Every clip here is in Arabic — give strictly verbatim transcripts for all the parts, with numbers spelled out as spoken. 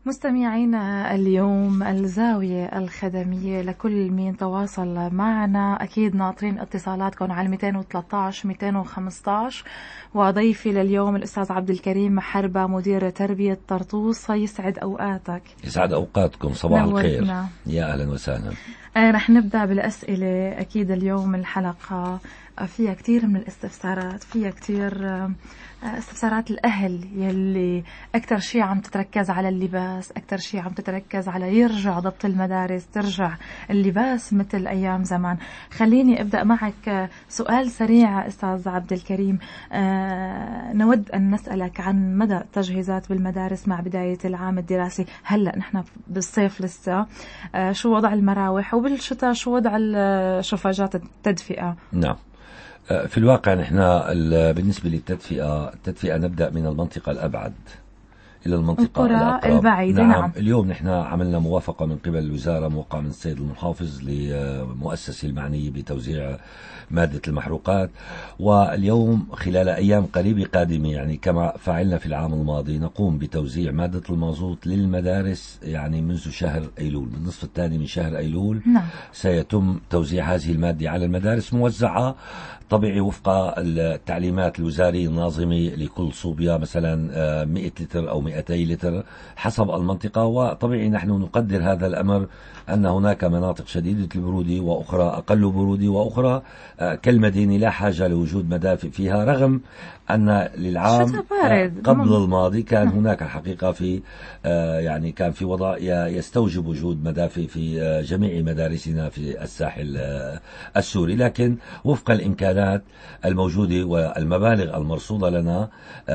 مستمعينا اليوم الزاوية الخدمية لكل مين تواصل معنا، أكيد ناطرين اتصالاتكم على مئتين وثلاثة عشر مئتين وخمسة عشر. وضيفي لليوم الأستاذ عبد الكريم محربة، مدير تربية طرطوس. يسعد أوقاتك. يسعد أوقاتكم، صباح الخير، يا أهلا وسهلا. آه رح نبدأ بالأسئلة. أكيد اليوم الحلقة فيها كتير من الاستفسارات، فيها كتير استفسارات الأهل يلي أكتر شيء عم تتركز على اللباس، أكتر شيء عم تتركز على يرجع ضبط المدارس، ترجع اللباس مثل أيام زمان. خليني أبدأ معك سؤال سريع أستاذ عبد الكريم. آه نود أن نسألك عن مدى التجهيزات بالمدارس مع بداية العام الدراسي. هلأ نحن بالصيف لسه، آه شو وضع المراوح، وبالشتاء شو وضع شفاجات التدفئة؟ نعم، في الواقع نحن بالنسبة للتدفئة التدفئة نبدأ من المنطقة الأبعد إلى المنطقة الأقرب البعيدة. نعم. نعم. اليوم نحن عملنا موافقة من قبل الوزارة موقع من السيد المحافظ لمؤسسة المعنية بتوزيع مادة المحروقات، واليوم خلال أيام قريبة قادمة يعني كما فعلنا في العام الماضي نقوم بتوزيع مادة المازوت للمدارس، يعني منذ شهر أيلول، من النصف الثاني من شهر أيلول. نعم. سيتم توزيع هذه المادة على المدارس موزعة طبيعي وفق التعليمات الوزارية الناظمة لكل صوبيا، مثلا مئة لتر أو مئتي لتر حسب المنطقة. وطبيعي نحن نقدر هذا الأمر أن هناك مناطق شديدة البرودة وأخرى أقل برودة وأخرى كالمدينة لا حاجة لوجود مدافئ فيها، رغم أن للعام قبل الماضي كان هناك حقيقة في يعني كان في وضع يستوجب وجود مدافئ في جميع مدارسنا في الساحل السوري، لكن وفق الإمكانات الموجودة والمبالغ المرصودة لنا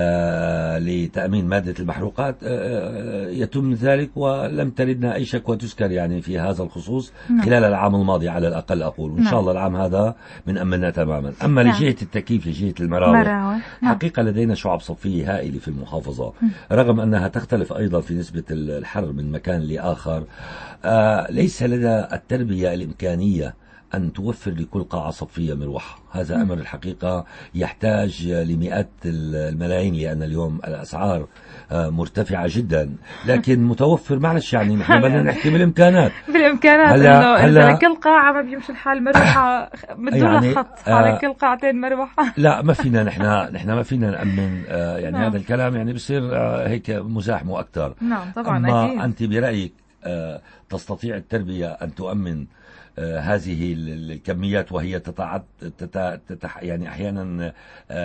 لتأمين مادة المحروقات يتم ذلك، ولم تردنا أي شكوى تذكر يعني في هذا الخصوص خلال العام الماضي على الأقل أقول، وإن شاء الله العام هذا من أمننا تماما. أما لجهة التكييف، لجهة المراوح، حقيقة لدينا شعب صفية هائلة في المحافظة، رغم أنها تختلف أيضا في نسبة الحر من مكان لآخر. آه ليس لدى التربية الإمكانية أن توفر لكل قاعة صفية مروحة. هذا أمر الحقيقة يحتاج لمئات الملايين، لأن اليوم الأسعار مرتفعة جدا، لكن متوفر. معلش يعني نحن بدنا نحكي بالإمكانات بالإمكانات هلا هلا كل قاعة ما بيمشي الحال مروحة بدون يعني خط على كل قاعتين مروحة. لا ما فينا نحن نحن ما فينا نأمن آه يعني نعم. هذا الكلام يعني بصير آه هيك مزاحمة أكثر. نعم طبعا. أما أكيد. أنت برأيك آه تستطيع التربية أن تؤمن آه هذه الكميات وهي تتعد تت تتح يعني أحيانا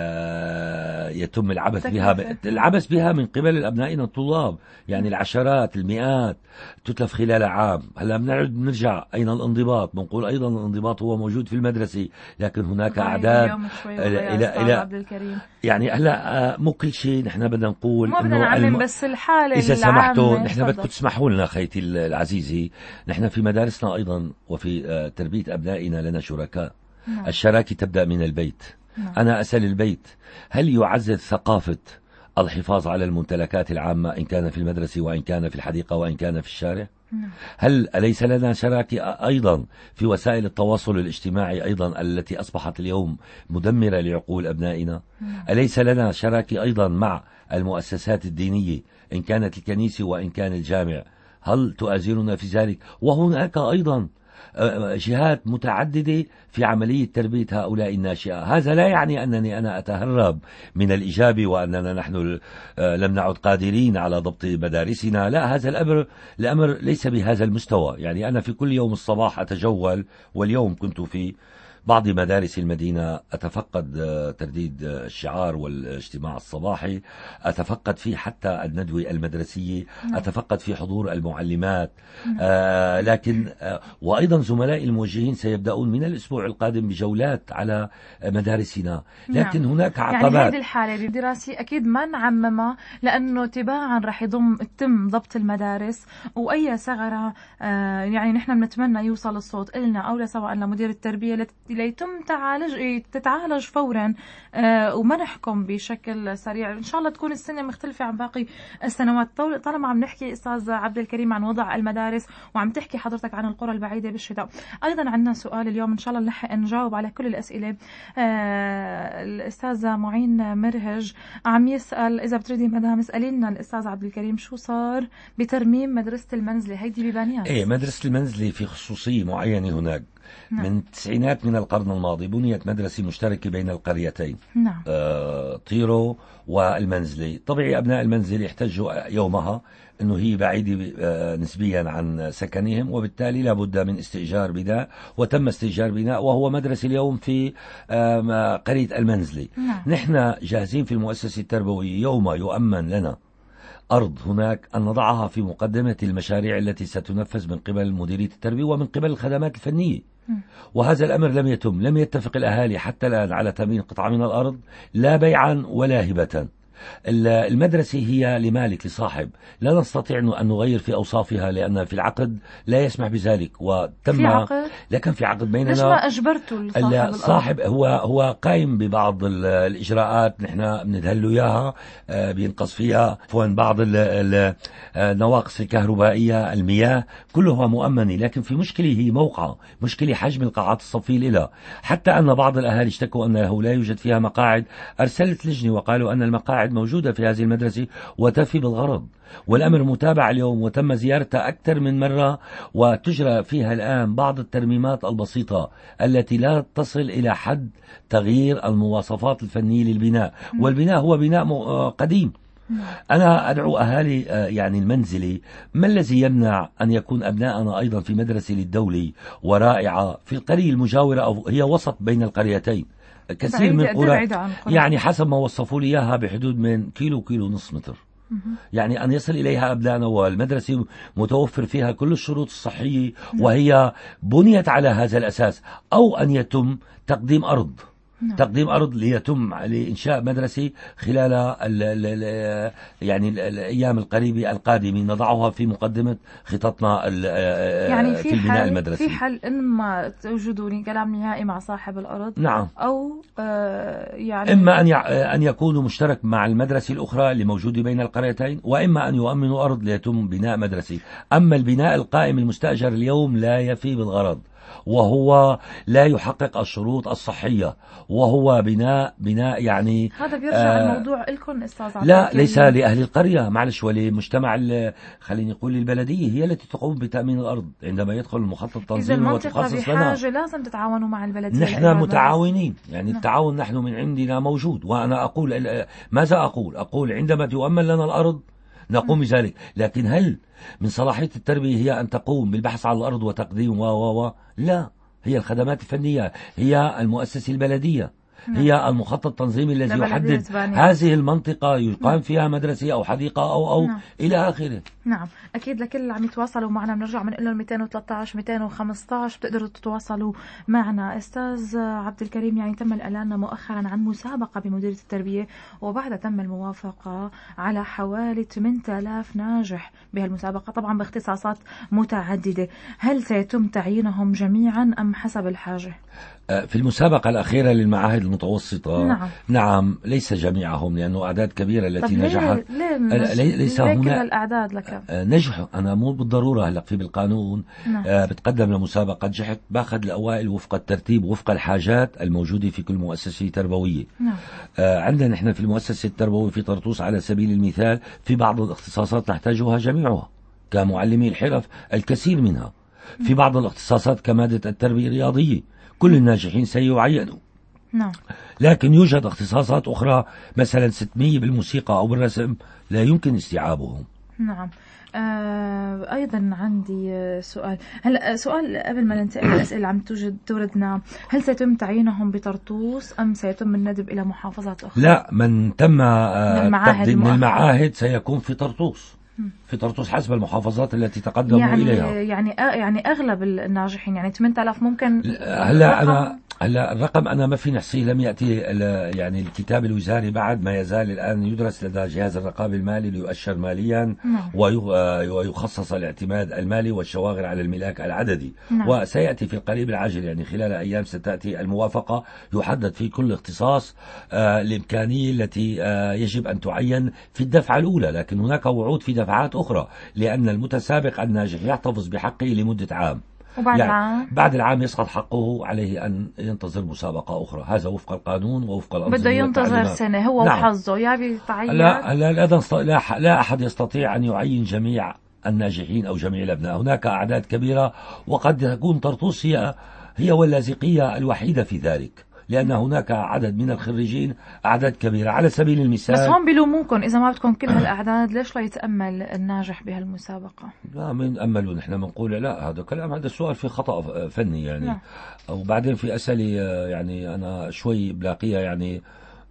آه يتم العبث بها العبث بها من قبل أبنائنا الطلاب، يعني العشرات المئات تتلف خلال عام. هلا بنعد بنرجع أين الانضباط؟ بنقول أيضا الانضباط هو موجود في المدرسة، لكن هناك أعداد إلى إلى يعني هلا مو كل شيء نحن بدنا نقول ما بدنا نعمم الم... بس الحالة إذا سمحتوا نحن بدكم تسمحوا لنا خيتي العزيزي، نحن في مدارسنا أيضا وفي تربية أبنائنا لنا شركاء. نعم. الشراكة تبدأ من البيت. نعم. أنا أسأل البيت هل يعزز ثقافة الحفاظ على الممتلكات العامة إن كان في المدرسة وإن كان في الحديقة وإن كان في الشارع؟ نعم. هل أليس لنا شراكة أيضا في وسائل التواصل الاجتماعي أيضا التي أصبحت اليوم مدمرة لعقول أبنائنا؟ نعم. أليس لنا شراكة أيضا مع المؤسسات الدينية إن كانت الكنيسة وإن كان الجامع؟ هل تؤازرنا في ذلك؟ وهناك أيضا جهات متعددة في عملية تربية هؤلاء الناشئة. هذا لا يعني أنني أنا أتهرب من الإجابة وأننا نحن لم نعد قادرين على ضبط مدارسنا، لا، هذا الأمر الأمر ليس بهذا المستوى. يعني أنا في كل يوم الصباح أتجول، واليوم كنت في بعض مدارس المدينة أتفقد ترديد الشعار والاجتماع الصباحي، أتفقد فيه حتى الندوة المدرسية، أتفقد في حضور المعلمات. آه لكن آه وأيضا زملائي الموجهين سيبدأون من الأسبوع القادم بجولات على مدارسنا، لكن نعم. هناك عقبات. يعني هذه الحالة بالدراسة أكيد ما نعممها، لأنه تباعا رح يضم تم ضبط المدارس، وأي ثغرة آه يعني نحن بنتمنى يوصل الصوت إلنا أو سواء لمدير التربية ليتم تعالج تتعالج فورا آه وما نحكم بشكل سريع. إن شاء الله تكون السنة مختلفة عن باقي السنوات. طالما عم نحكي أستاذ عبد الكريم عن وضع المدارس وعم تحكي حضرتك عن القرى البعيدة بالشتاء، أيضا عندنا سؤال اليوم إن شاء الله نلحق نجاوب على كل الأسئلة. آه الأستاذة معين مرهج عم يسأل إذا بتريدي مدام اسألي لنا الأستاذ عبد الكريم شو صار بترميم مدرسة المنزلة هيدي ببانياس. إيه، مدرسة المنزلة في خصوصية معينة هناك. نعم. من التسعينات من القرن الماضي بنيت مدرسة مشتركة بين القريتين. نعم. آه طيرو والمنزلة. طبيعي أبناء المنزل يحتجوا يومها أنه هي بعيدة آه نسبيا عن سكنهم، وبالتالي لابد من استئجار بناء، وتم استئجار بناء وهو مدرسة اليوم في آه قرية المنزلة. نعم. نحن جاهزين في المؤسسة التربوية يوم يؤمن لنا أرض هناك أن نضعها في مقدمة المشاريع التي ستنفذ من قبل مديرية التربية ومن قبل الخدمات الفنية. وهذا الأمر لم يتم، لم يتفق الأهالي حتى الآن على تمرين قطعة من الأرض، لا بيعا ولا هبة. المدرسة هي لمالك لصاحب، لا نستطيع أن نغير في أوصافها لأن في العقد لا يسمح بذلك. وتم في عقد؟ لكن في عقد بيننا. ليش ما أجبرتوا الصاحب؟ هو هو قائم ببعض الإجراءات نحن بندهل له إياها، بينقص فيها بعض النواقص الكهربائية، المياه، كلها مؤمنة. لكن في مشكلة هي موقعة، مشكلة حجم القاعات الصفية لها، حتى أن بعض الأهالي اشتكوا أنه لا يوجد فيها مقاعد. أرسلت لجنة وقالوا أن المقاعد موجودة في هذه المدرسة وتفي بالغرض، والأمر متابع اليوم وتم زيارتها أكثر من مرة، وتجرى فيها الآن بعض الترميمات البسيطة التي لا تصل إلى حد تغيير المواصفات الفنية للبناء، والبناء هو بناء قديم. أنا أدعو أهالي يعني المنزلي، ما الذي يمنع أن يكون أبناءنا أيضا في مدرسة للدولي ورائعة في القرية المجاورة أو هي وسط بين القريتين؟ كثير من قرى يعني حسب ما وصفوا لي إياها بحدود من كيلو كيلو نصف متر، يعني أن يصل إليها أبنائنا، والمدرسة متوفر فيها كل الشروط الصحية وهي بنيت على هذا الأساس، أو أن يتم تقديم أرض. نعم. تقديم أرض ليتم لإنشاء مدرسة خلال ال ال ال يعني ال الأيام القريبة القادمة، نضعها في مقدمة خططنا يعني في, في البناء المدرسي. في حل إما توجدوا كلام نهائي مع صاحب الأرض. نعم. أو آه يعني إما أن أن يكونوا مشترك مع المدرسة الأخرى اللي موجودة بين القريتين، وإما أن يؤمنوا أرض ليتم بناء مدرسي. أما البناء القائم المستأجر اليوم لا يفي بالغرض، وهو لا يحقق الشروط الصحية، وهو بناء بناء يعني هذا بيرجع آه الموضوع لكم أستاذ عبد لا ليس لأهل القرية، معلش، ولمجتمع خليني نقول البلدية هي التي تقوم بتأمين الأرض عندما يدخل المخطط التنظيمي وتخصص لنا. بحاجة لازم تتعاونوا مع البلدية. نحن متعاونين، يعني التعاون نحن من عندنا موجود. وأنا أقول ماذا أقول أقول عندما تؤمن لنا الأرض نقوم بذلك، لكن هل من صلاحية التربية هي أن تقوم بالبحث عن الأرض وتقديم و و و لا، هي الخدمات الفنية، هي المؤسسة البلدية، هي المخطط التنظيمي الذي يحدد هذه المنطقة يقام فيها مدرسة أو حديقة أو أو نعم. إلى آخره. نعم أكيد. لكل اللي عم يتواصلوا معنا بنرجع بنقول لهم مئتين وثلاثة عشر مئتين وخمسة عشر بتقدروا تتواصلوا معنا. أستاذ عبد الكريم، يعني تم الإعلان مؤخرا عن مسابقة بمديرية التربية، وبعدها تم الموافقة على حوالي ثمانية آلاف ناجح بهالمسابقة، طبعا باختصاصات متعددة. هل سيتم تعيينهم جميعا أم حسب الحاجة؟ في المسابقة الأخيرة للمعاهد المتوسطة نعم, نعم ليس جميعهم، لأنه أعداد كبيرة التي نجحت. ليه ليه ليس ليه هناك الأعداد لك نجحوا. أنا مو بالضرورة هلأ في بالقانون نعم. آه بتقدم لمسابقة جحت باخذ الأوائل وفق الترتيب وفق الحاجات الموجودة في كل مؤسسة تربوية. نعم. آه عندنا نحن في المؤسسة التربوية في طرطوس على سبيل المثال في بعض الاختصاصات نحتاجها جميعها كمعلمي الحرف، الكثير منها. في بعض الاختصاصات كمادة التربية الرياضية كل الناجحين سيعينوا. نعم. لكن يوجد اختصاصات أخرى مثلا ستمية بالموسيقى أو بالرسم لا يمكن استيعابهم. نعم. آه أيضا عندي سؤال. هلا سؤال قبل ما ننتقل للأسئلة اللي عم توجد توردنا، هل سيتم تعيينهم بطرطوس أم سيتم الندب إلى محافظات أخرى؟ لا، من تم التقديم من المعاهد سيكون في طرطوس، في طرطوس حسب المحافظات التي تقدموا يعني إليها. يعني يعني أغلب الناجحين يعني ثمانية آلاف ممكن. هلا أنا هلا الرقم أنا ما في نحصيه، لم يأتي يعني الكتاب الوزاري بعد، ما يزال الآن يدرس لدى جهاز الرقابة المالي ليؤشر ماليا نعم. ويخصص الاعتماد المالي والشواغر على الملاك العددي. نعم. وسيأتي في القريب العاجل، يعني خلال أيام ستأتي الموافقة يحدد في كل اختصاص آه الإمكانية التي آه يجب أن تعين في الدفعة الأولى، لكن هناك وعود في دفعات أخرى، لأن المتسابق الناجح يحتفظ بحقه لمدة عام. وبعد يعني العام بعد العام يسقط حقه، عليه أن ينتظر مسابقة أخرى، هذا وفق القانون ووفق الأنظمة. بده ينتظر سنة هو. نعم. وحظه يا بيتعين. لا لا لا, لا, لا أحد يستطيع أن يعين جميع الناجحين أو جميع الأبناء، هناك أعداد كبيرة، وقد تكون طرطوس هي هي واللاذقية الوحيدة في ذلك، لأن هناك عدد من الخريجين أعداد كبيرة. على سبيل المثال، بس هون بيلوموكم إذا ما بدكم كل هالأعداد، ليش لا يتأمل الناجح بهالمسابقة؟ لا من أمل نحن بنقول لا، هذا كلام، هذا السؤال في خطأ فني يعني. لا. وبعدين في أسئلة يعني أنا شوي بلاقيها يعني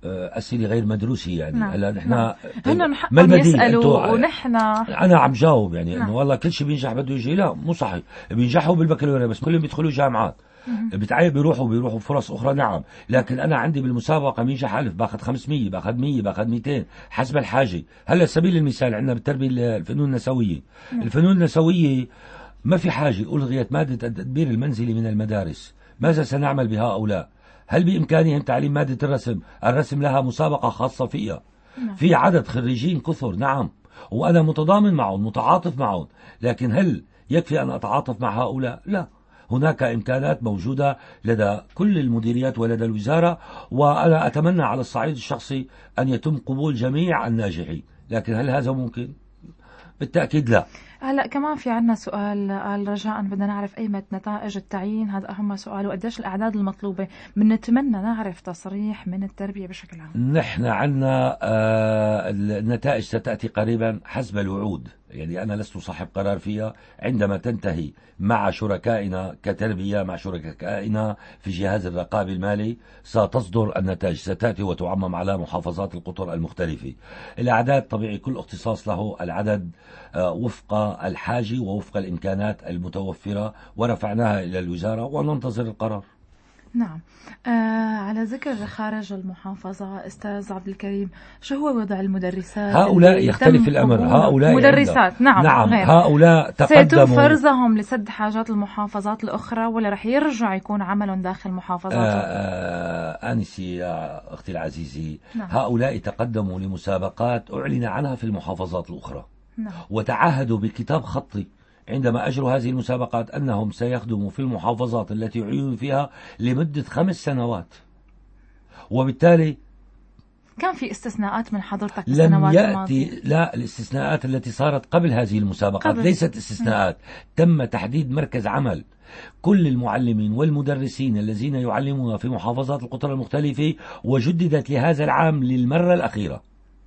أسئلة غير مدروسة يعني. نعم. هلا نحن نعم. هن حقهم يسألوا ونحن أنا عم جاوب يعني نعم. إنه والله كل شيء بينجح بده يجي، لا مو صحيح. بينجحوا بالبكالوريا بس كلهم بيدخلوا جامعات، بتعيب بيروحوا بيروحوا فرص أخرى. نعم، لكن أنا عندي بالمسابقة بينجح ألف باخذ خمسمية، باخذ مية، باخذ ميتين حسب الحاجة. هلا سبيل المثال عندنا بالتربية الفنون النسوية. نعم. الفنون النسوية ما في حاجة، ألغيت مادة التدبير المنزلي من المدارس. ماذا سنعمل بهؤلاء؟ هل بإمكانهم تعليم مادة الرسم؟ الرسم لها مسابقة خاصة فيها. نعم. في عدد خريجين كثر، نعم، وأنا متضامن معهم متعاطف معهم، لكن هل يكفي أن أتعاطف مع هؤلاء؟ لا، هناك إمكانات موجودة لدى كل المديريات ولدى الوزارة، وأنا أتمنى على الصعيد الشخصي أن يتم قبول جميع الناجحين، لكن هل هذا ممكن؟ بالتأكيد لا. هلا كمان في عنا سؤال قال رجاء بدنا نعرف أيمت نتائج التعيين، هذا أهم سؤال، وقديش الأعداد المطلوبة. بنتمنى نعرف تصريح من التربية بشكل عام. نحن عنا آه النتائج ستأتي قريبا حسب الوعود، يعني أنا لست صاحب قرار فيها. عندما تنتهي مع شركائنا كتربية، مع شركائنا في جهاز الرقابة المالي، ستصدر النتائج، ستأتي وتعمم على محافظات القطر المختلفة. الأعداد طبيعي كل اختصاص له العدد آه وفق الحاجة ووفق الإمكانات المتوفرة، ورفعناها إلى الوزارة وننتظر القرار. نعم. آه على ذكر خارج المحافظة، أستاذ عبد الكريم، شو هو وضع المدرسات؟ هؤلاء يختلف الأمر، هؤلاء مدرسات نعم نعم غير. هؤلاء تقدموا. سيتم فرزهم لسد حاجات المحافظات الأخرى ولا رح يرجع يكون عملهم داخل محافظات؟ آه آه أنسي يا أختي العزيزة، نعم. هؤلاء تقدموا لمسابقات أعلن عنها في المحافظات الأخرى. نعم. وتعهدوا بكتاب خطي عندما أجروا هذه المسابقات أنهم سيخدموا في المحافظات التي عينوا فيها لمدة خمس سنوات، وبالتالي كان في استثناءات من حضرتك لم يأتي. لا، الاستثناءات التي صارت قبل هذه المسابقات قبل. ليست استثناءات، تم تحديد مركز عمل. كل المعلمين والمدرسين الذين يعلمون في محافظات القطر المختلفة وجددت لهذا العام للمرة الأخيرة،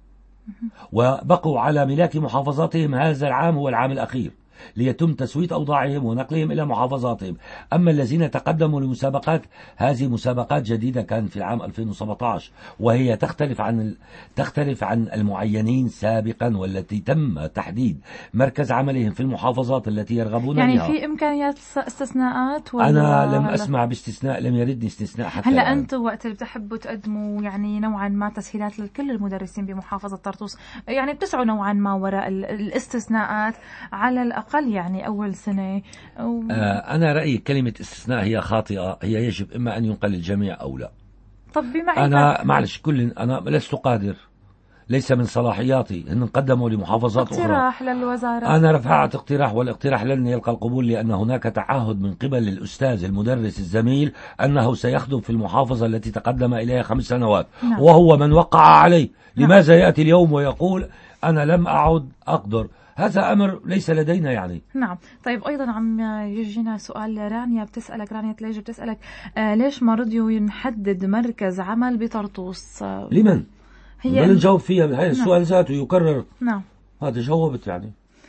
وبقوا على ملاك محافظاتهم هذا العام هو العام الأخير ليتم تسوية أوضاعهم ونقلهم إلى محافظاتهم. أما الذين تقدموا لمسابقات، هذه مسابقات جديدة كانت في العام ألفين وسبعة عشر، وهي تختلف عن تختلف عن المعينين سابقا، والتي تم تحديد مركز عملهم في المحافظات التي يرغبون يعني بها. يعني في إمكانيات استثناءات ولا؟ أنا لم أسمع باستثناء، لم يردني استثناء حتى هلا أنتم وقت اللي بتحبوا تقدموا يعني نوعا ما تسهيلات لكل المدرسين بمحافظة طرطوس، يعني بتسعوا نوعا ما وراء الاستثناءات على الأقل يعني أول سنة و... آه أنا رأيي كلمة استثناء هي خاطئة، هي يجب إما أن ينقل الجميع أو لا. طب بما أنا معلش كل أنا لست قادر، ليس من صلاحياتي، إن قدموا لمحافظات أخرى. اقتراح للوزارة. أنا رفعت اقتراح، والاقتراح لن يلقى القبول، لأن هناك تعهد من قبل الأستاذ المدرس الزميل أنه سيخدم في المحافظة التي تقدم إليها خمس سنوات. نعم. وهو من وقع عليه. نعم. لماذا يأتي اليوم ويقول أنا لم أعد أقدر؟ هذا أمر ليس لدينا يعني. نعم. طيب أيضا عم يجينا سؤال، رانيا بتسألك، رانيا تلاجي بتسألك آه ليش ما رضيوا نحدد مركز عمل بطرطوس؟ آه لمن؟ هي بل نجاوب فيها. هذا السؤال ذاته يكرر. نعم. هذا جاوبت يعني.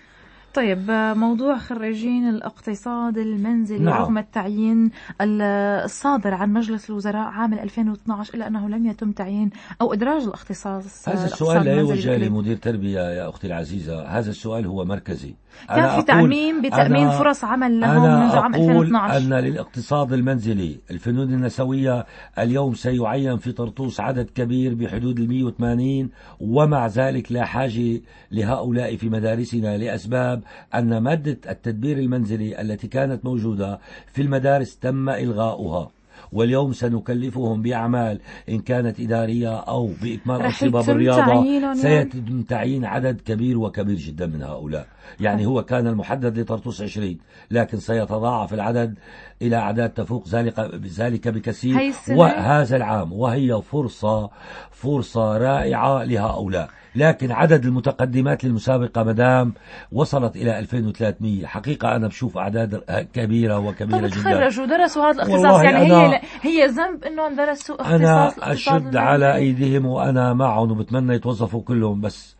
طيب موضوع خريجين الاقتصاد المنزلي، نعم. رغم التعيين الصادر عن مجلس الوزراء عام ألفين واثني عشر إلا أنه لم يتم تعيين أو إدراج الاختصاص. هذا السؤال لا يوجه لمدير تربية يا أختي العزيزة، هذا السؤال هو مركزي. كان في تعميم بتأمين فرص عمل لهم منذ عام ألفين واثني عشر. أنا أقول أن للاقتصاد المنزلي الفنون النسوية اليوم سيعين في طرطوس عدد كبير بحدود المئة وثمانين، ومع ذلك لا حاجة لهؤلاء في مدارسنا لأسباب أن مادة التدبير المنزلي التي كانت موجودة في المدارس تم إلغاؤها، واليوم سنكلفهم بأعمال إن كانت إدارية أو بإكمال أنشطة بالرياضة. سيتم تعيين عدد كبير وكبير جدا من هؤلاء. يعني هو كان المحدد لطرطوس عشرين، لكن سيتضاعف العدد إلى أعداد تفوق ذلك ذلك بكثير وهذا العام، وهي فرصة فرصة رائعة لهؤلاء. لكن عدد المتقدمات للمسابقة مدام وصلت إلى ألفين وثلاثمئة، حقيقة أنا بشوف أعداد كبيرة وكبيرة جدا. تخرجوا درسوا هذا الاختصاص، يعني هي هي ذنب إنهم درسوا اختصاص. أنا أشد على أيديهم وأنا معهم وبتمنى يتوظفوا كلهم. بس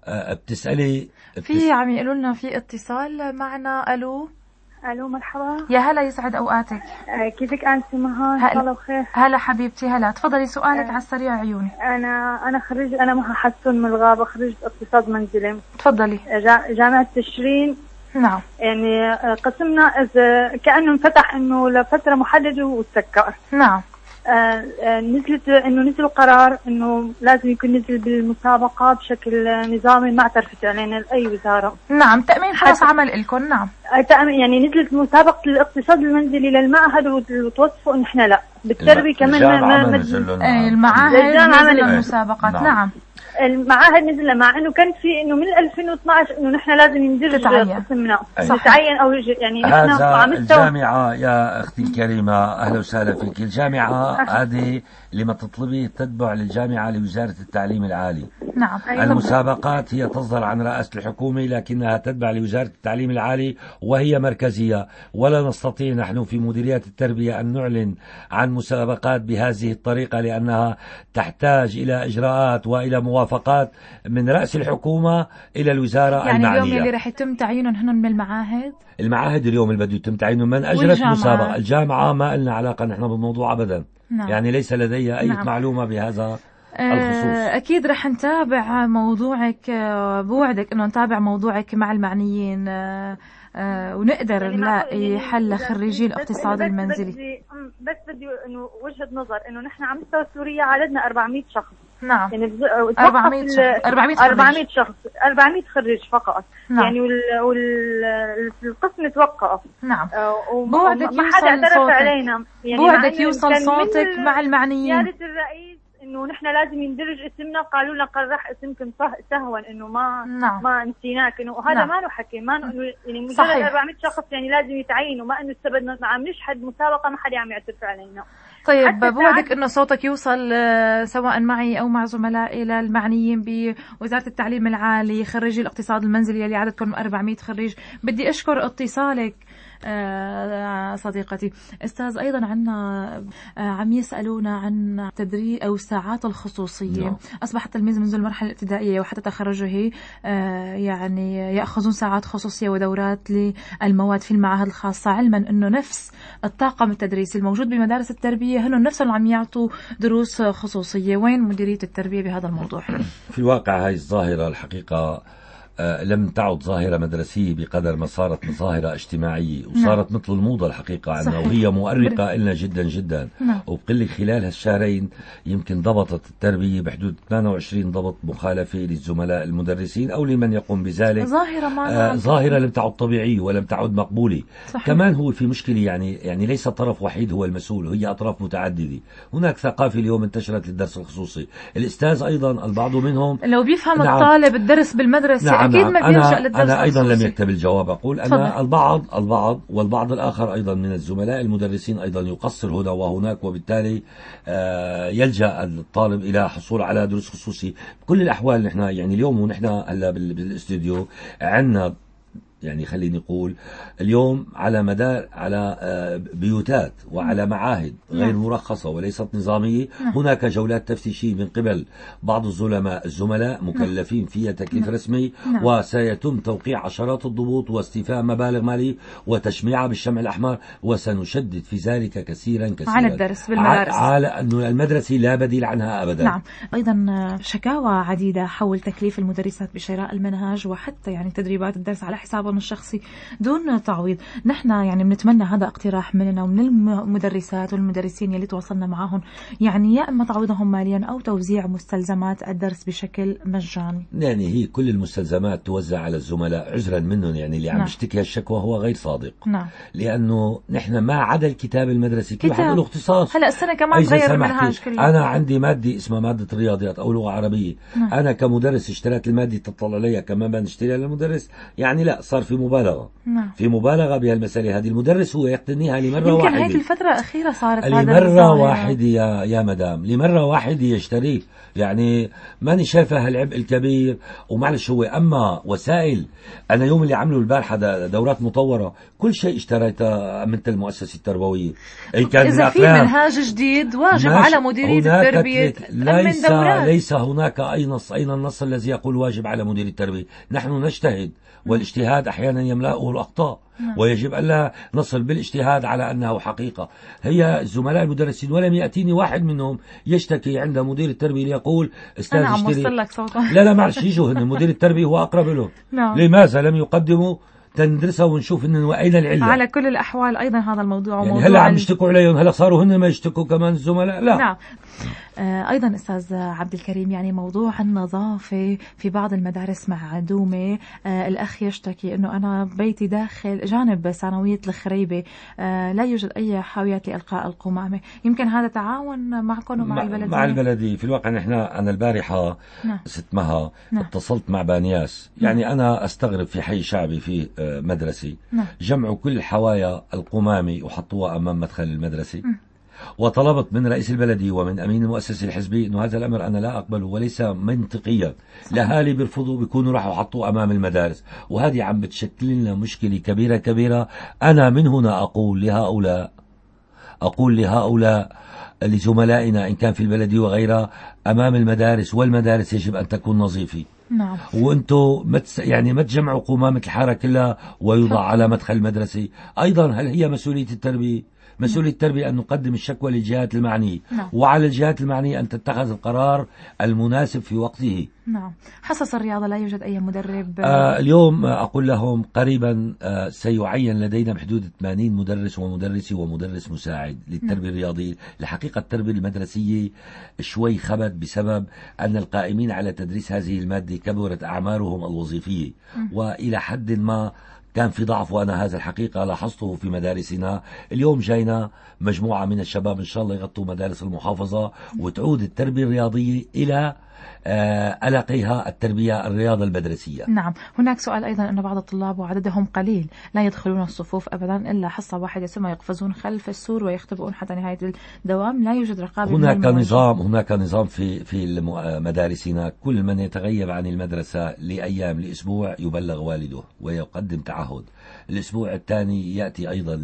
بتسألي في عم يقولوا لنا في اتصال معنا. ألو الو مرحبا. يا هلا، يسعد اوقاتك. آه كيفك انت مها؟ ان شاء الله بخير. هلا حبيبتي، هلا تفضلي سؤالك. آه على السريع عيوني. انا انا خريج انا مها حسون من الغابه، خريجة اقتصاد منزلي. تفضلي. جامعه تشرين. نعم. يعني قسمنا اذا كانه انفتح انه لفتره محدده وتسكر. نعم. آه آه نزلت انه نزل قرار انه لازم يكون نزل بالمسابقه بشكل نظامي ما اعترفت علينا لاي وزاره. نعم، تامين فرص عمل لكم. نعم. تامين يعني نزلت مسابقه الاقتصاد المنزلي للمعهد وتوصفوا ان احنا لا بالتربيه كمان ما ما المعاهد نزل المسابقات. نعم. نعم. المعاهد نزل، مع انه كان في انه من ألفين واثني عشر انه نحن لازم ندرج قسمنا نتعين او يعني احنا على الجامعه. يا اختي الكريمه اهلا وسهلا فيك. الجامعه هذه لما تطلبيه تتبع للجامعه لوزاره التعليم العالي. نعم. المسابقات هي تصدر عن رئاسه الحكومه لكنها تتبع لوزاره التعليم العالي وهي مركزيه، ولا نستطيع نحن في مديريات التربيه ان نعلن عن مسابقات بهذه الطريقه لانها تحتاج الى اجراءات والى موافقات من رأس الحكومة إلى الوزارة يعني المعنية. يعني اليوم اللي رح يتم تعيينهم هن من المعاهد؟ المعاهد اليوم اللي بده يتم تعيينهم من أجرت مسابقة. الجامعة ما لنا علاقة نحن بالموضوع أبدا. نعم. يعني ليس لدي أي نعم. معلومة بهذا الخصوص. أكيد رح نتابع موضوعك، بوعدك أنه نتابع موضوعك مع المعنيين آه ونقدر يعني نلاقي حل لخريجي الاقتصاد بس المنزلي. بدي بس بدي انه وجهة نظر انه نحن على مستوى سوريا عددنا أربعمية شخص. نعم. يعني أربعمية شخص. أربعمية أربعمية شخص أربعمية خريج فقط. نعم. يعني والقسم توقف. نعم. آه بوعدك يوصل صوتك. يعني بوعدك يوصل صوتك مع المعنيين. سيادة الرئيس انه نحن لازم يندرج اسمنا، قالوا لنا قرح اسمكم سهوا انه ما نعم. ما نسيناك، انه وهذا نعم. ما له حكي، ما انه يعني مجرد أربعمية شخص يعني لازم يتعينوا، ما انه السبب ما عم نشهد مسابقه ما حدا عم يعترف علينا. طيب بوعدك انه صوتك يوصل سواء معي او مع زملائي للمعنيين بوزاره التعليم العالي خريجي الاقتصاد المنزلي اللي عددكم أربعمية خريج. بدي اشكر اتصالك صديقتي. استاذ ايضا عنا عم يسالونا عن تدريب او الساعات الخصوصيه. no. اصبح التلميذ منذ المرحله الابتدائيه وحتى تخرجه يعني ياخذون ساعات خصوصيه ودورات للمواد في المعاهد الخاصه، علما انه نفس الطاقم التدريسي الموجود بمدارس التربيه هن نفسهم اللي عم يعطوا دروس خصوصيه. وين مديريه التربيه بهذا الموضوع؟ في الواقع هاي الظاهره الحقيقه آه لم تعد ظاهرة مدرسية بقدر ما صارت ظاهرة اجتماعية وصارت نعم. مثل الموضة الحقيقة عنا، وهي مؤرقة لنا جدا جدا. نعم. وبقول لك خلال هالشهرين يمكن ضبطت التربية بحدود ثمانية وعشرين ضبط مخالفة للزملاء المدرسين أو لمن يقوم بذلك. ظاهرة ما آه ظاهرة لم تعد طبيعية ولم تعد مقبولة. صحيح. كمان هو في مشكلة، يعني يعني ليس طرف وحيد هو المسؤول، هي أطراف متعددة. هناك ثقافة اليوم انتشرت للدرس الخصوصي. الأستاذ أيضا البعض منهم لو بيفهم نعم. الطالب الدرس بالمدرسة نعم أكيد نعم. ما بيلجأ للدرس أنا أيضا الخصوصي. لم يكتب الجواب. أقول أن فضل. البعض البعض والبعض الآخر أيضا من الزملاء المدرسين أيضا يقصر هنا وهناك، وبالتالي يلجأ الطالب إلى حصول على دروس خصوصي. بكل الأحوال نحن يعني اليوم ونحن هلا بالاستوديو عندنا يعني خليني أقول اليوم على مدار على بيوتات وعلى معاهد غير مرخصة وليست نظامية هناك جولات تفتيشية من قبل بعض الزلماء الزملاء مكلفين فيها تكليف رسمي، وسيتم توقيع عشرات الضبوط واستيفاء مبالغ مالية وتشميعها بالشمع الأحمر، وسنشدد في ذلك كثيرا كثيرا على الدرس بالمدارس، على أنه المدرسة لا بديل عنها أبدا. نعم. أيضا شكاوى عديدة حول تكليف المدرسات بشراء المنهج وحتى يعني تدريبات الدرس على حسابهم الشخصي دون تعويض. نحن يعني بنتمنى هذا اقتراح مننا ومن المدرسات والمدرسين يلي تواصلنا معهم، يعني يا إما تعويضهم ماليا أو توزيع مستلزمات الدرس بشكل مجاني. يعني هي كل المستلزمات توزع على الزملاء عذرا منهم، يعني اللي عم نعم. يشتكي الشكوى هو غير صادق. نعم. لأنه نحن ما عدا الكتاب المدرسي كل واحد له اختصاص. هلا السنة كمان تغير المنهج كله. أنا عندي مادة اسمها مادة الرياضيات أو لغة عربية. نعم. أنا كمدرس اشتريت المادة تطلع عليها كمان بنشتريها للمدرس، يعني لا صار في مبالغة. نعم. في مبالغة بهالمسألة هذه. المدرس هو يقتنيها لمرة يمكن واحدة. يمكن هيك الفترة الأخيرة صارت لمرة واحدة يا يا مدام، لمرة واحدة يشتريه، يعني ماني شايفة هالعبء الكبير. ومعلش هو أما وسائل، أنا يوم اللي عملوا البارحة دورات مطورة كل شيء اشتريتها من المؤسسة التربوية. إن كان إذا في منهاج جديد واجب على مديرية التربية ليس ليس هناك أي نص. أين النص الذي يقول واجب على مدير التربية؟ نحن نجتهد والاجتهاد أحيانا يملأه الأخطاء، ويجب ألا نصل بالاجتهاد على أنه حقيقة. هي الزملاء المدرسين ولم يأتيني واحد منهم يشتكي عند مدير التربية ليقول استاذ أنا عم اشتري. لك صوته. لا لا معلش يجوا هن مدير التربية هو أقرب له. نعم. لماذا لم يقدموا تندرسها ونشوف إنه أين العلة؟ على كل الأحوال أيضا هذا الموضوع يعني وموضوع هلا عم يشتكوا عليهم، هلا صاروا هن ما يشتكوا كمان الزملاء؟ لا. نعم. آه أيضا أستاذ عبد الكريم، يعني موضوع النظافة في بعض المدارس معدومة. آه الأخ يشتكي أنه أنا بيتي داخل جانب ثانوية الخريبة، آه لا يوجد أي حاويات لإلقاء القمامة. يمكن هذا تعاون معكم ومع البلدية؟ مع البلدية. في الواقع نحن أنا البارحة نعم. ست مها نعم. اتصلت مع بانياس. يعني نعم. أنا أستغرب في حي شعبي في مدرسي نعم. جمعوا كل حوايا القمامة وحطوها أمام مدخل المدرسة. نعم. وطلبت من رئيس البلدية ومن أمين المؤسسة الحزبية أنه هذا الأمر أنا لا أقبله وليس منطقيا. الأهالي بيرفضوا، بيكونوا راحوا حطوه أمام المدارس، وهذه عم بتشكل لنا مشكلة كبيرة كبيرة. أنا من هنا أقول لهؤلاء أقول لهؤلاء لزملائنا إن كان في البلدية وغيرها، أمام المدارس والمدارس يجب أن تكون نظيفة. نعم. وانتم متس يعني ما تجمعوا قمامة الحارة كلها ويوضع على مدخل المدرسة. أيضا هل هي مسؤولية التربية؟ مسؤولية التربية أن نقدم الشكوى للجهات المعنية. نعم. وعلى الجهات المعنية أن تتخذ القرار المناسب في وقته. نعم. حصص الرياضة لا يوجد أي مدرب. آه اليوم أقول لهم قريبا آه سيعين لدينا بحدود ثمانين مدرس ومدرسة ومدرس مساعد للتربية الرياضية. الحقيقة التربية المدرسية شوي خبت بسبب أن القائمين على تدريس هذه المادة كبرت أعمارهم الوظيفية، وإلى حد ما كان في ضعف، وأنا هذا الحقيقة لاحظته في مدارسنا. اليوم جاينا مجموعة من الشباب إن شاء الله يغطوا مدارس المحافظة وتعود التربية الرياضية إلى ألقيها التربية الرياضة المدرسية. نعم. هناك سؤال أيضا أن بعض الطلاب وعددهم قليل لا يدخلون الصفوف أبدا إلا حصة واحدة، ثم يقفزون خلف السور ويختبئون حتى نهاية الدوام. لا يوجد رقابة. هناك نظام هناك نظام في في مدارسنا. كل من يتغيب عن المدرسة لأيام لأسبوع يبلغ والده ويقدم تعهد. الأسبوع الثاني يأتي أيضا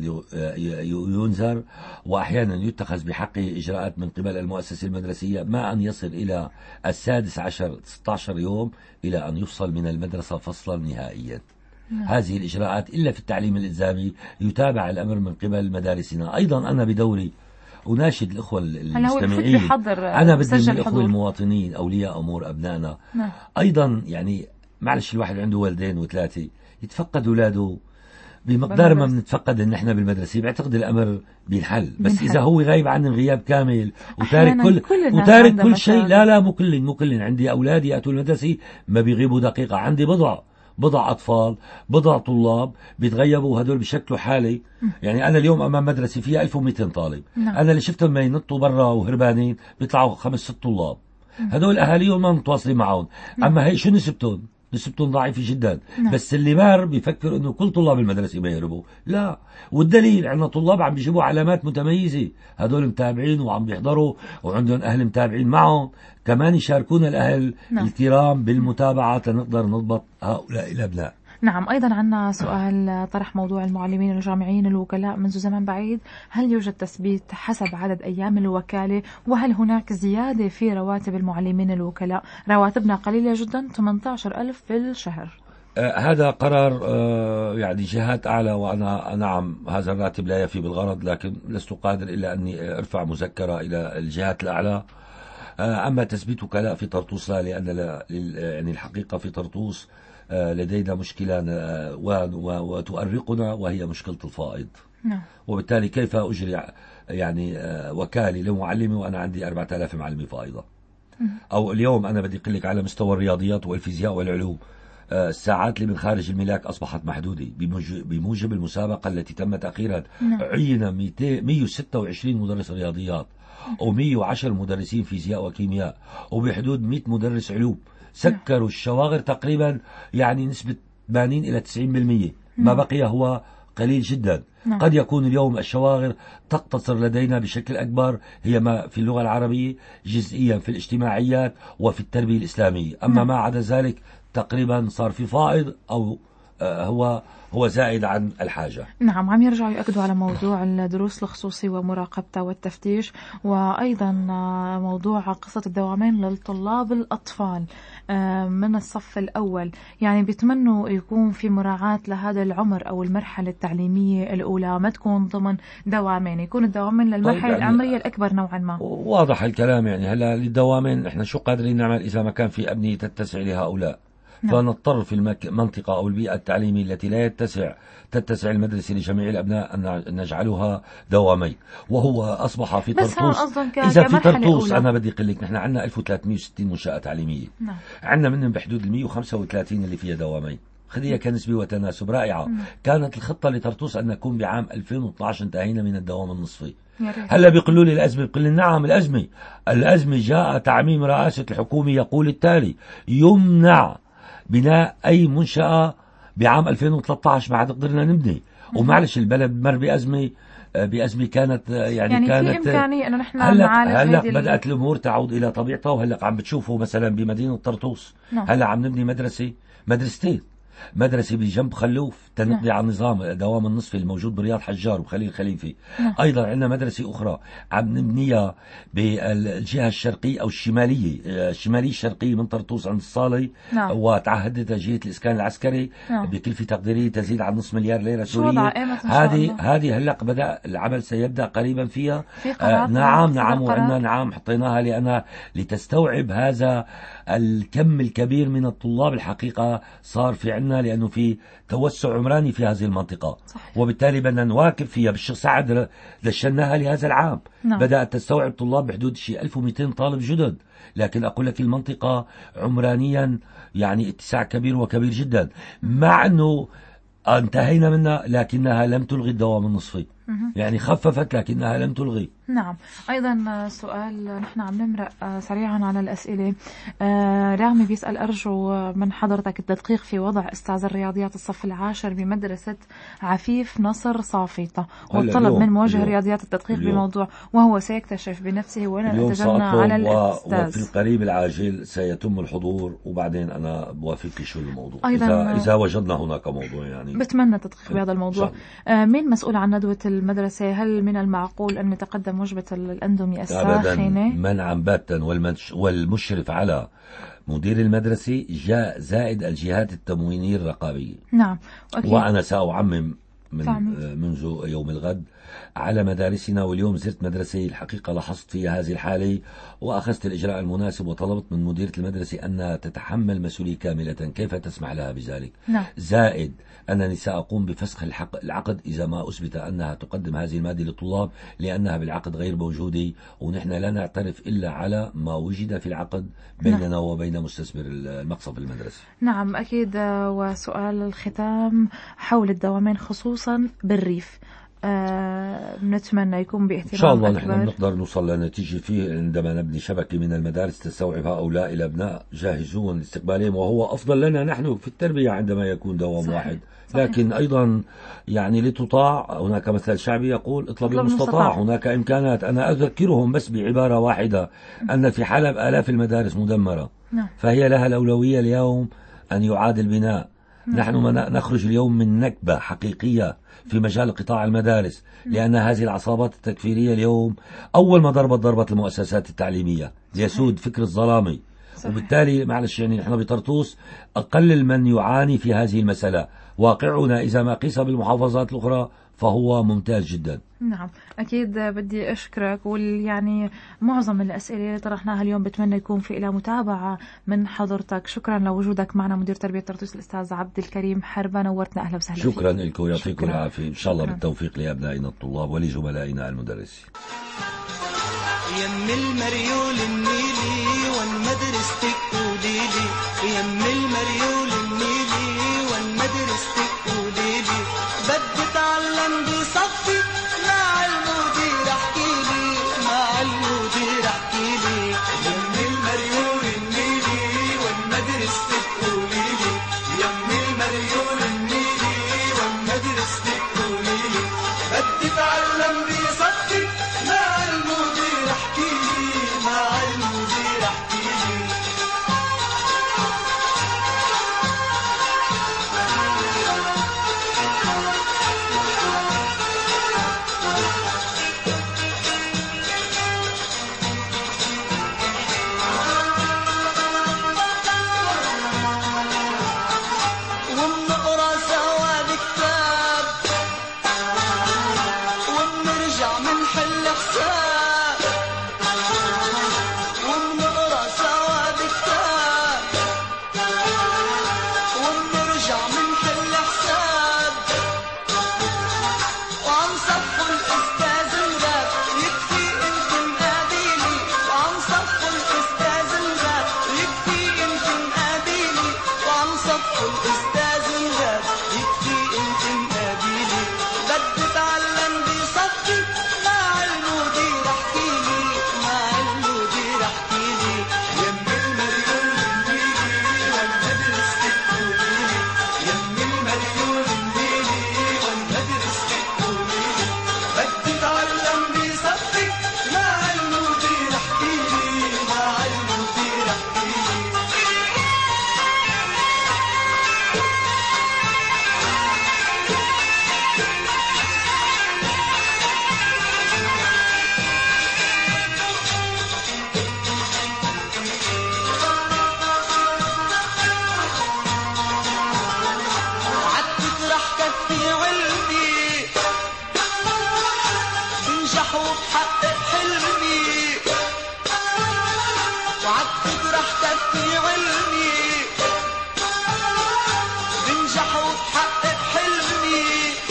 ينذر، وأحيانا يتخذ بحقه إجراءات من قبل المؤسسة المدرسية، ما أن يصل إلى السادس عشر ستة عشر يوم إلى أن يفصل من المدرسة فصلا نهائيا. نعم. هذه الإجراءات إلا في التعليم الإلزامي يتابع الأمر من قبل مدارسنا. أيضا أنا بدوري أناشد الإخوة المستمعين، أنا بدي من الإخوة المواطنين أولياء أمور أبنائنا. نعم. أيضا يعني معلش الواحد عنده والدين وثلاثة يتفقد أولاده بمقدار ما بنتفقد ان احنا بالمدرسة. بعتقد الامر بينحل، بس بينحل. اذا هو غايب عن غياب كامل وتارك كل وتارك كل شيء. لا لا مو كل مو كل عندي اولادي ياتوا المدرسة ما بيغيبوا دقيقة. عندي بضع بضع اطفال بضع طلاب بيتغيبوا، هدول بشكلوا حالي. يعني انا اليوم امام مدرسة فيها ألف ومئتين طالب. نعم. انا اللي شفتهم ما ينطوا برا وهربانين بيطلعوا خمس ست طلاب. هدول اهاليهم ما متواصلين معهم. اما هي شو نسبتهم؟ نسبتهم ضعيفة جدا. نعم. بس اللي مار بيفكر انه كل طلاب المدرسة ما يهربوا. لا، والدليل عندنا طلاب عم بيجيبوا علامات متميزة، هدول متابعين وعم بيحضروا وعندهم اهل متابعين معهم كمان، يشاركونا الاهل. نعم. الكرام بالمتابعة لنقدر نضبط هؤلاء الابناء. نعم. أيضا عنا سؤال طرح موضوع المعلمين الجامعيين الوكلاء منذ زمن بعيد، هل يوجد تثبيت حسب عدد أيام الوكالة؟ وهل هناك زيادة في رواتب المعلمين الوكلاء؟ رواتبنا قليلة جدا، ثمانية عشر ألف في الشهر. آه هذا قرار آه يعني جهات أعلى، وأنا نعم هذا الراتب لا يفي بالغرض، لكن لست قادر إلا أني أرفع مذكرة إلى الجهات الأعلى. آه أما تثبيت وكلاء في طرطوس لا، لأن لا يعني الحقيقة في طرطوس آه لدينا مشكلة آه وتؤرقنا، وهي مشكلة الفائض. نعم. وبالتالي كيف أجري يعني آه وكالة لمعلمي وأنا عندي أربعة آلاف معلمي فائضة؟ أو اليوم أنا بدي أقول لك على مستوى الرياضيات والفيزياء والعلوم، الساعات اللي من خارج الملاك أصبحت محدودة بموجب المسابقة التي تمت أخيرا. عين مئة وستة وعشرين مدرس رياضيات ومئة وعشرة مدرسين فيزياء وكيمياء وبحدود مئة مدرس علوم. سكروا الشواغر تقريبا، يعني نسبة ثمانين إلى تسعين بالمئة. ما بقي هو قليل جدا. قد يكون اليوم الشواغر تقتصر لدينا بشكل أكبر هي ما في اللغة العربية، جزئيا في الاجتماعيات وفي التربية الإسلامية، أما ما عدا ذلك تقريبا صار في فائض أو هو هو زائد عن الحاجة. نعم. عم يرجعوا يأكدوا على موضوع الدروس الخصوصي ومراقبتها والتفتيش، وأيضا موضوع قصة الدوامين للطلاب الأطفال من الصف الأول، يعني بيتمنوا يكون في مراعاة لهذا العمر أو المرحلة التعليمية الأولى، ما تكون ضمن دوامين، يكون الدوامين للمرحلة طيب يعني العمرية الأكبر نوعا ما. واضح الكلام. يعني هلا للدوامين احنا شو قادرين نعمل إذا ما كان في أبنية تتسع لهؤلاء؟ نعم. فنضطر في المنطقة أو البيئة التعليمية التي لا يتسع تتسع المدرسة لجميع الأبناء أن نجعلها دوامين. وهو أصبح في طرطوس، إذا في طرطوس أنا بدي أقول لك نحن عندنا ألف وثلاثمئة وستين منشأة تعليمية. نعم. عندنا منهم بحدود ال مئة وخمسة وثلاثين اللي فيها دوامين. خذيها كنسبة وتناسب رائعة. نعم. كانت الخطة لطرطوس أن نكون بعام ألفين واثني عشر انتهينا من الدوام النصفي. هلا بيقولوا لي الأزمة، بقول لي نعم الأزمة الأزمة جاء تعميم رئاسة الحكومة يقول التالي: يمنع بناء أي منشأة بعام ألفين وثلاثة عشر. ما عاد قدرنا نبني، ومعلش البلد مر بأزمة بأزمة كانت يعني, يعني كانت في إمكانية إنه نحن هلا هلا بدأت الأمور تعود إلى طبيعتها. وهلا عم بتشوفوا مثلا بمدينة طرطوس هلا عم نبني مدرسة مدرستين، مدرسة بجنب خلوف تنقضي على النظام الدوام النصفي الموجود برياض حجار وخليل خليفي. نعم. أيضا عندنا مدرسة أخرى عم نبنيها بالجهة الشرقية أو الشمالية الشمالية الشرقية من طرطوس عند الصالي. نعم. وتعهدتها جهة الإسكان العسكري. نعم. بكلفة تقديرية تزيد عن نصف مليار ليرة سورية. هذه هذه هلأ بدأ العمل سيبدأ قريبا فيها. في آه نعم نعم وعندنا نعم حطيناها لأنها لتستوعب هذا الكم الكبير من الطلاب. الحقيقة صار في عندنا لأنه في توسع عمراني في هذه المنطقة. صحيح. وبالتالي بدنا نواكب فيها. بالشيخ سعد دشناها لهذا العام. نعم. بدأت تستوعب طلاب بحدود شيء ألف ومئتين طالب جدد، لكن أقول لك المنطقة عمرانيا يعني اتساع كبير وكبير جدا، مع أنه انتهينا منها لكنها لم تلغي الدوام النصفي. يعني خففت لكنها لم تلغي. نعم. أيضا سؤال، نحن عم نمرق سريعا على الأسئلة. رامي بيسأل: أرجو من حضرتك التدقيق في وضع أستاذ الرياضيات الصف العاشر بمدرسة عفيف نصر صافيطة، والطلب من موجه رياضيات التدقيق اليوم. بموضوع وهو سيكتشف بنفسه وأنا أتجنى على الأستاذ. وفي القريب العاجل سيتم الحضور، وبعدين أنا بوافق شو الموضوع إذا, إذا وجدنا هناك موضوع. يعني بتمنى تدقيق بهذا الموضوع. مين مسؤول عن ندوة المدرسة؟ هل من المعقول أن نتقدم وجبة الأندومي الساخنة؟ منعا باتا. والمشرف على مدير المدرسة جاء زائد الجهات التموينية الرقابية. نعم. أكيد. وأنا سأعمم من منذ يوم الغد على مدارسنا. واليوم زرت مدرسة الحقيقة لاحظت فيها هذه الحالة وأخذت الإجراء المناسب، وطلبت من مديرة المدرسة أن تتحمل مسؤولية كاملة. كيف تسمح لها بذلك؟ نعم. زائد أنني سأقوم بفسخ العقد إذا ما أثبت أنها تقدم هذه المادة للطلاب، لأنها بالعقد غير موجودة، ونحن لا نعترف إلا على ما وجد في العقد بيننا نعم. وبين مستثمر المقصف المدرسي. نعم أكيد. وسؤال الختام حول الدوامين خصوصا بالريف، آه نتمنى يكون باهتمام إن شاء الله. أكبر. نحن نقدر نوصل لنتيجة فيه عندما نبني شبكة من المدارس تستوعب هؤلاء الأبناء جاهزون لاستقبالهم، وهو أفضل لنا نحن في التربية عندما يكون دوام صحيح. واحد. صحيح. لكن أيضا يعني لتطاع، هناك مثل شعبي يقول اطلب المستطاع. هناك إمكانات. أنا أذكرهم بس بعبارة واحدة أن في حلب آلاف المدارس مدمرة. نعم. فهي لها الأولوية اليوم أن يعاد البناء نحن نخرج اليوم من نكبة حقيقية في مجال قطاع المدارس، لأن هذه العصابات التكفيرية اليوم أول ما ضربت ضربت المؤسسات التعليمية ليسود فكر الظلامي. صحيح. وبالتالي معلش يعني نحن بطرطوس أقل من يعاني في هذه المسألة. واقعنا إذا ما قيس بالمحافظات الأخرى فهو ممتاز جدا. نعم أكيد بدي أشكرك، ويعني معظم الأسئلة اللي طرحناها اليوم بتمنى يكون في إلى متابعة من حضرتك. شكرا لوجودك معنا مدير تربية طرطوس الأستاذ عبد الكريم حربة، نورتنا أهلا وسهلا. شكرا لكم ويعطيكم العافية، إن شاء الله بالتوفيق لأبنائنا الطلاب ولزملائنا المدرسين. يم المريول النيلي والمدرستك قوليلي، يم المريول النيلي والمدرستك قوليلي، بدي اتعلم بصفي مع المدير احكيلي، مع المدير احكيلي. يم المريول النيلي والمدرستك قوليلي، يم المريول النيلي والمدرستك قوليلي، بدي اتعلم بصفي مع المدير احكيلي، مع المدير احكيلي. وبنقرا سوا بكتاب وبنرجع منحل حساب، وبنقرا سوا بكتاب وبنرجع منحل حساب، وعم صفوا الأستاذ الغاب يكفي انت مقابيلي، وعم صفوا الأستاذ الغاب يكفي انت مقابيلي، وعم صفوا الأستاذ الغاب يكفي انت مقابيلي، بدي اتعلم بصفي مع المدير احكيلي، مع المدير احكيلي. يم المريول النيلي والمدرستك قوليلي، يم المريول النيلي والمدرستك قوليلي، بدي اتعلم بصفي مع المدير احكيلي، مع المدير احكيلي. عدت رح كفي علمي بنجح وبحقق حلمي، وعدت رح كفي علمي بنجح وبحقق حلمي،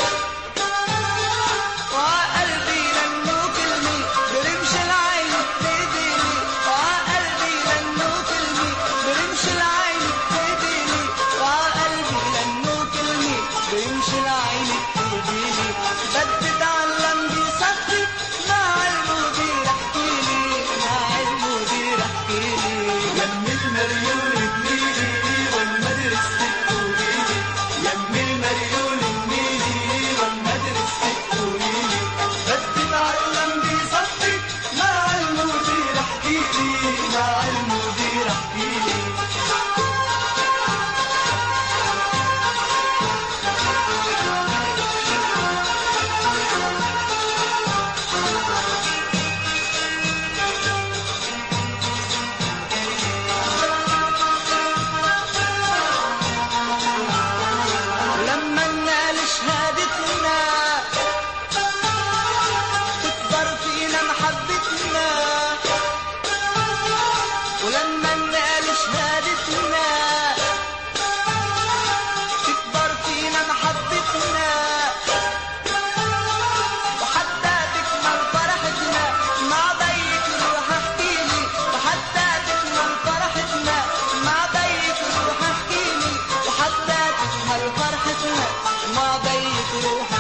وعقلبي لأنه كلمي برمش العين بتديني، وعقلبي لأنه كلمي برمش العين بتديني، وعقلبي لأنه كلمي برمش العين بتديني، بدي اتعلم بصفي مع المدير احكيلي، مع المدير احكيلي. يم المريول النيلي والمدرستك قوليلي، يم المريول النيلي والمدرستك قوليلي، بدي اتعلم بصفي مع المدير احكيلي، مع المدير احكيلي. لما ننال شهادتنا تكبر فينا محبتنا، ولما ننال شهادتنا تكبر فينا محبتنا، وحتى تكمل فرحتنا مع بيك روح احكيلي، وحتى تكمل فرحتنا مع بيك روح احكيلي، وحتى تكمل فرحتنا مع بيك روح